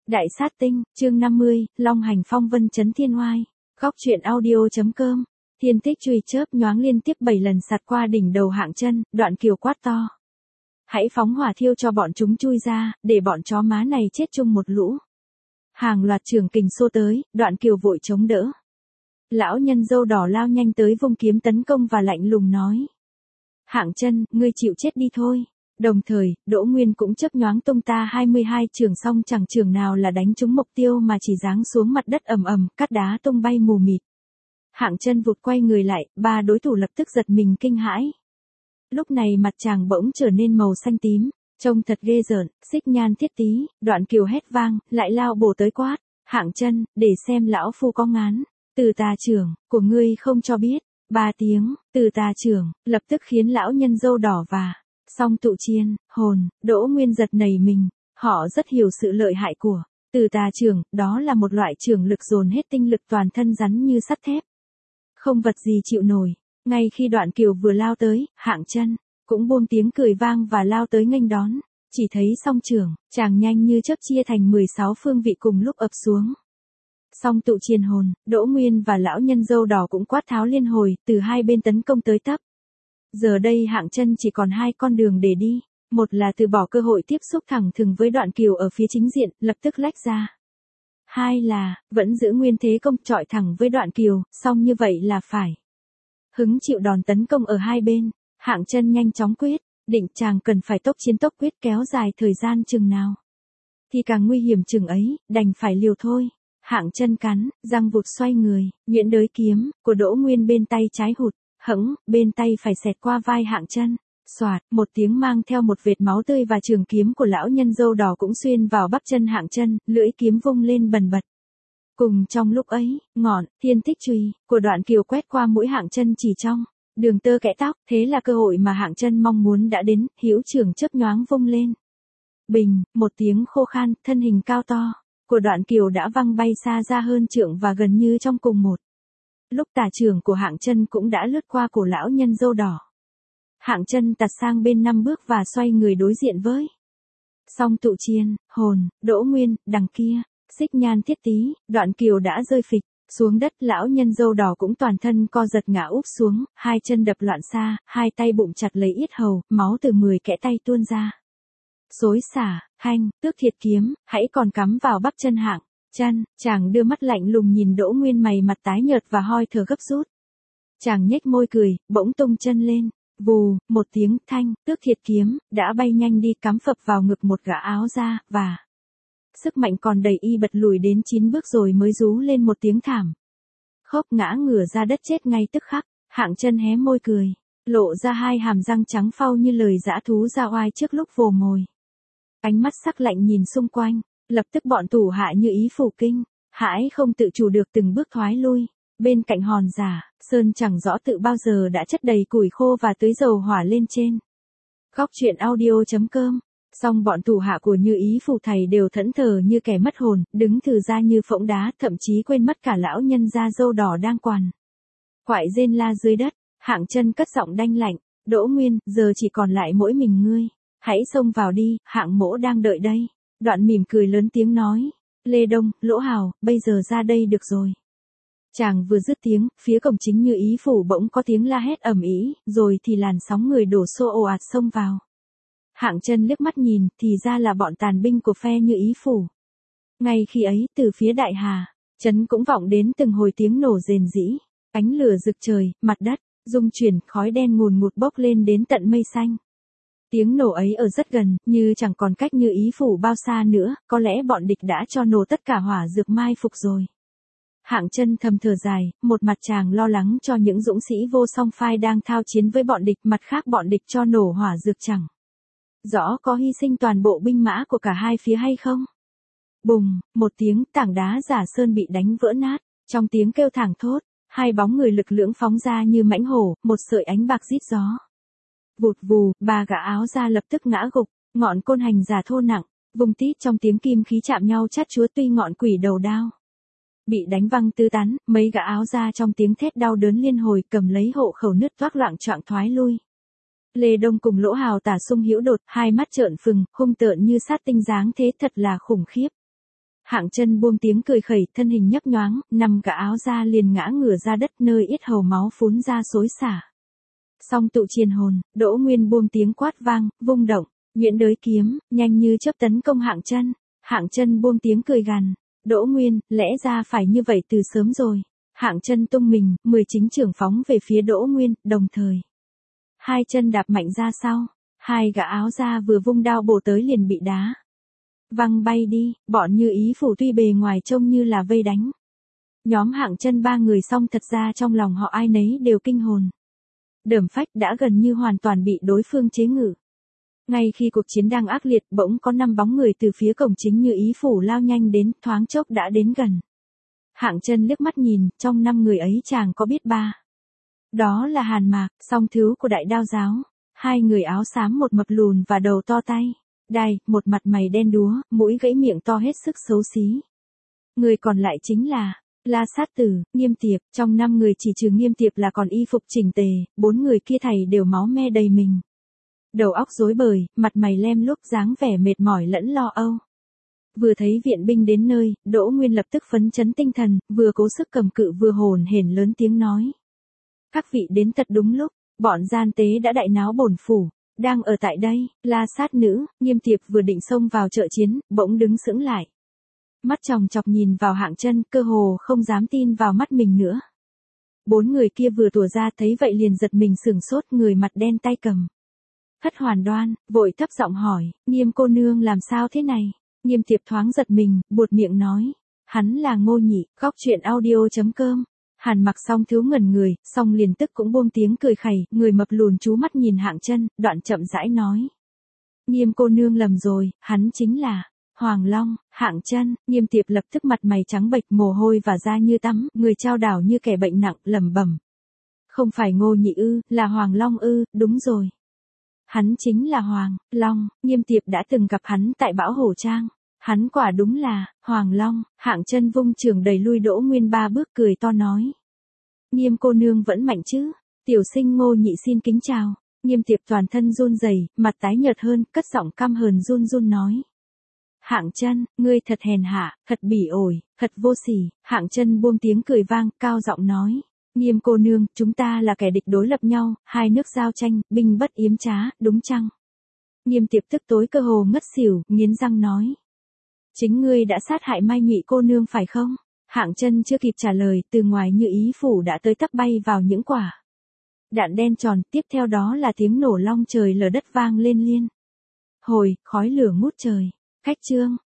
Đại sát tinh, chương 50, Long hành phong vân chấn thiên oai. Góc truyện audio.com. Thiên tích chùy chớp nhoáng liên tiếp 7 lần sạt qua đỉnh đầu Hạng Chân, Đoạn Kiều quát to. Hãy phóng hỏa thiêu cho bọn chúng chui ra, để bọn chó má này chết chung một lũ. Hàng loạt trường kình xô tới, Đoạn Kiều vội chống đỡ. Lão nhân râu đỏ lao nhanh tới vung kiếm tấn công và lạnh lùng nói. Hạng Chân, ngươi chịu chết đi thôi. Đồng thời, Đỗ Nguyên cũng chớp nhoáng tung ta 22 trường song chẳng trường nào là đánh trúng mục tiêu mà chỉ giáng xuống mặt đất ầm ầm, cát đá tung bay mù mịt. Hạng Chân vụt quay người lại, ba đối thủ lập tức giật mình kinh hãi. Lúc này mặt chàng bỗng trở nên màu xanh tím, trông thật ghê rợn. Xích Nhan Thiết Tý, Đoạn Kiều hét vang, lại lao bổ tới quát. Hạng Chân, để xem lão phu có ngán. Từ tà trưởng, của ngươi không cho biết. 3 tiếng, từ tà trưởng, lập tức khiến lão nhân râu đỏ và Song Tụ Chiên, Hồn, Đỗ Nguyên giật nảy mình. Họ rất hiểu sự lợi hại của từ tà trưởng, đó là một loại trưởng lực dồn hết tinh lực toàn thân rắn như sắt thép. Không vật gì chịu nổi. Ngay khi Đoạn Kiều vừa lao tới, Hạng Chân cũng buông tiếng cười vang và lao tới nghênh đón. Chỉ thấy song trưởng, chàng nhanh như chớp chia thành 16 phương vị cùng lúc ập xuống. Song Tụ Chiên Hồn, Đỗ Nguyên và lão nhân râu đỏ cũng quát tháo liên hồi, từ hai bên tấn công tới tấp. Giờ đây Hạng Chân chỉ còn hai con đường để đi, một là từ bỏ cơ hội tiếp xúc thẳng thừng với Đoạn Kiều ở phía chính diện, lập tức lách ra. Hai là, vẫn giữ nguyên thế công chọi thẳng với Đoạn Kiều, song như vậy là phải hứng chịu đòn tấn công ở hai bên. Hạng Chân nhanh chóng quyết định chàng cần phải tốc chiến tốc quyết, kéo dài thời gian chừng nào thì càng nguy hiểm chừng ấy, đành phải liều thôi. Hạng Chân cắn răng vụt xoay người, nhuyễn đới kiếm của Đỗ Nguyên bên tay trái hụt hẫng, bên tay phải xẹt qua vai Hạng Chân. Xoạt, một tiếng mang theo một vệt máu tươi và trường kiếm của lão nhân râu đỏ cũng xuyên vào bắp chân Hạng Chân, lưỡi kiếm vung lên bần bật. Cùng trong lúc ấy, ngọn thiên tích chùy của Đoạn Kiều quét qua mũi Hạng Chân chỉ trong đường tơ kẽ tóc, thế là cơ hội mà Hạng Chân mong muốn đã đến, hữu trưởng chớp nhoáng vung lên. Bình, một tiếng khô khan, thân hình cao to của Đoạn Kiều đã văng bay xa ra hơn trượng và gần như trong cùng một lúc tà trưởng của Hạng Chân cũng đã lướt qua cổ lão nhân râu đỏ. Hạng Chân tạt sang bên 5 bước và xoay người đối diện với Song Tụ Chiên, Hồn, Đỗ Nguyên. Đằng kia, Xích Nhan Thiết Tý, Đoạn Kiều đã rơi phịch xuống đất, lão nhân râu đỏ cũng toàn thân co giật ngã úp xuống, hai chân đập loạn xạ, hai tay bụng chặt lấy yết hầu, máu từ 10 kẽ tay tuôn ra. Xối xả, hanh, tước thiệt kiếm, hãy còn cắm vào bắp chân Hạng Chân. Chàng đưa mắt lạnh lùng nhìn Đỗ Nguyên, mày mặt tái nhợt và hoi thở gấp rút. Chàng nhếch môi cười, bỗng tung chân lên. Vù, một tiếng thanh, tước thiệt kiếm đã bay nhanh đi cắm phập vào ngực một gã áo da, và sức mạnh còn đầy, y bật lùi đến 9 bước rồi mới rú lên một tiếng thảm. Khóc ngã ngửa ra đất chết ngay tức khắc. Hạng Chân hé môi cười, lộ ra hai hàm răng trắng phau như lời dã thú ra oai trước lúc vồ mồi. Ánh mắt sắc lạnh nhìn xung quanh, lập tức bọn thủ hạ như ý phủ kinh, hãi không tự chủ được từng bước thoái lui. Bên cạnh hòn giả, sơn chẳng rõ tự bao giờ đã chất đầy củi khô và tưới dầu hỏa lên trên. Góc truyện audio.com. Song bọn thủ hạ của Như Ý phủ thầy đều thẫn thờ như kẻ mất hồn, đứng thừ ra như phỗng đá, thậm chí quên mất cả lão nhân da râu đỏ đang quằn quại rên la dưới đất. Hạng Chân cất giọng đanh lạnh, Đỗ Nguyên, giờ chỉ còn lại mỗi mình ngươi, hãy xông vào đi, Hạng mỗ đang đợi đây. Đoạn mỉm cười lớn tiếng nói, Lê Đông, Lỗ Hào, bây giờ ra đây được rồi. Chàng vừa dứt tiếng, phía cổng chính Như Ý phủ bỗng có tiếng la hét ầm ĩ, rồi thì làn sóng người đổ xô ồ ạt xông vào. Hạng Chân liếc mắt nhìn, thì ra là bọn tàn binh của phe Như Ý phủ. Ngay khi ấy, từ phía Đại Hà trấn cũng vọng đến từng hồi tiếng nổ rền rĩ, ánh lửa rực trời, mặt đất rung chuyển, khói đen ngùn ngụt bốc lên đến tận mây xanh. Tiếng nổ ấy ở rất gần, như chẳng còn cách Như Ý phủ bao xa nữa, có lẽ bọn địch đã cho nổ tất cả hỏa dược mai phục rồi. Hạng Chân thầm thở dài, một mặt chàng lo lắng cho những dũng sĩ vô song phai đang thao chiến với bọn địch, mặt khác bọn địch cho nổ hỏa dược chẳng rõ có hy sinh toàn bộ binh mã của cả hai phía hay không. Bùng, một tiếng, tảng đá Giả Sơn bị đánh vỡ nát, trong tiếng kêu thảng thốt, hai bóng người lực lưỡng phóng ra như mãnh hổ, một sợi ánh bạc rít gió. Vụt vù, ba gã áo da lập tức ngã gục, ngọn côn hành giả thô nặng, vùng tít trong tiếng kim khí chạm nhau chát chúa, tuy ngọn quỷ đầu đao bị đánh văng tứ tán, mấy gã áo da trong tiếng thét đau đớn liên hồi cầm lấy hộ khẩu nứt toác loạng choạng thoái lui. Lê Đông cùng Lỗ Hào tả sung hữu đột, hai mắt trợn phừng, hung tợn như sát tinh dáng thế, thật là khủng khiếp. Hạng Chân buông tiếng cười khẩy, thân hình nhấp nhoáng, nằm cả áo ra liền ngã ngửa ra đất, nơi yết hầu máu phún ra xối xả. Song tụ triền hồn, Đỗ Nguyên buông tiếng quát vang, vung động, nhuyễn đới kiếm, nhanh như chớp tấn công Hạng Chân. Hạng Chân buông tiếng cười gằn, Đỗ Nguyên, lẽ ra phải như vậy từ sớm rồi. Hạng Chân tung mình, 10 chính chưởng phóng về phía Đỗ Nguyên, đồng thời. Hai chân đạp mạnh ra sau, hai gã áo da vừa vung đao bổ tới liền bị đá văng bay đi, bọn Như Ý Phủ tuy bề ngoài trông như là vây đánh nhóm Hạng Chân 3 người, song thật ra trong lòng họ ai nấy đều kinh hồn. Đởm phách đã gần như hoàn toàn bị đối phương chế ngự. Ngay khi cuộc chiến đang ác liệt, bỗng có 5 bóng người từ phía cổng chính Như Ý Phủ lao nhanh đến, thoáng chốc đã đến gần. Hạng Chân liếc mắt nhìn, trong 5 người ấy chàng có biết 3. Đó là Hàn Mạc, song thứ của Đại Đao giáo, 2 người áo xám, một mập lùn và đầu to tay đai, một mặt mày đen đúa, mũi gãy, miệng to hết sức xấu xí. Người còn lại chính là La Sát Tử, Nghiêm Tiệp. Trong 5 người chỉ trừ Nghiêm Tiệp là còn y phục chỉnh tề, 4 người kia thảy đều máu me đầy mình. Đầu óc rối bời, mặt mày lem luốc, dáng vẻ mệt mỏi lẫn lo âu. Vừa thấy viện binh đến nơi, Đỗ Nguyên lập tức phấn chấn tinh thần, vừa cố sức cầm cự vừa hồn hển lớn tiếng nói. Các vị đến thật đúng lúc, bọn gian tế đã đại náo bổn phủ, đang ở tại đây. La Sát Nữ, Nghiêm Tiệp vừa định xông vào trợ chiến, bỗng đứng sững lại. Mắt chòng chọc nhìn vào Hạng Chân, cơ hồ không dám tin vào mắt mình nữa. 4 người kia vừa tủa ra thấy vậy liền giật mình sửng sốt, người mặt đen tay cầm Thất Hoàn Đoan, vội thấp giọng hỏi, Nghiêm cô nương làm sao thế này? Nghiêm Tiệp thoáng giật mình, buột miệng nói, hắn là Ngô Nhị. Góc truyện audio.com. Hàn Mặc song thiếu ngẩn người, song liền tức cũng buông tiếng cười khẩy, người mập lùn chú mắt nhìn Hạng Chân, đoạn chậm rãi nói. Nghiêm cô nương lầm rồi, hắn chính là Hoàng Long. Hạng Chân. Nghiêm Tiệp lập tức mặt mày trắng bệch, mồ hôi và da như tắm, người chao đảo như kẻ bệnh nặng, lẩm bẩm. Không phải Ngô Nhị ư, là Hoàng Long ư? Đúng rồi. Hắn chính là Hoàng Long. Nghiêm Tiệp đã từng gặp hắn tại Bão Hổ Trang. Hắn quả đúng là Hoàng Long. Hạng Chân vung chưởng đẩy lui Đỗ Nguyên 3 bước, cười to nói. Nghiêm cô nương vẫn mạnh chứ? Tiểu sinh Ngô Nhị xin kính chào. Nghiêm Tiệp toàn thân run rẩy, mặt tái nhợt hơn, cất giọng căm hờn run run nói. Hạng Chân, ngươi thật hèn hạ, thật bỉ ổi, thật vô sỉ. Hạng Chân buông tiếng cười vang, cao giọng nói. Nghiêm cô nương, chúng ta là kẻ địch đối lập nhau, hai nước giao tranh, binh bất yếm trá, đúng chăng? Nghiêm Tiệp tức tối cơ hồ ngất xỉu, nghiến răng nói. Chính ngươi đã sát hại Mai Nhụy cô nương phải không? Hạng Chân chưa kịp trả lời, từ ngoài Như Ý Phủ đã tới tấp bay vào những quả đạn đen tròn, tiếp theo đó là tiếng nổ long trời lở đất vang lên liên hồi, khói lửa ngút trời. Khách chương.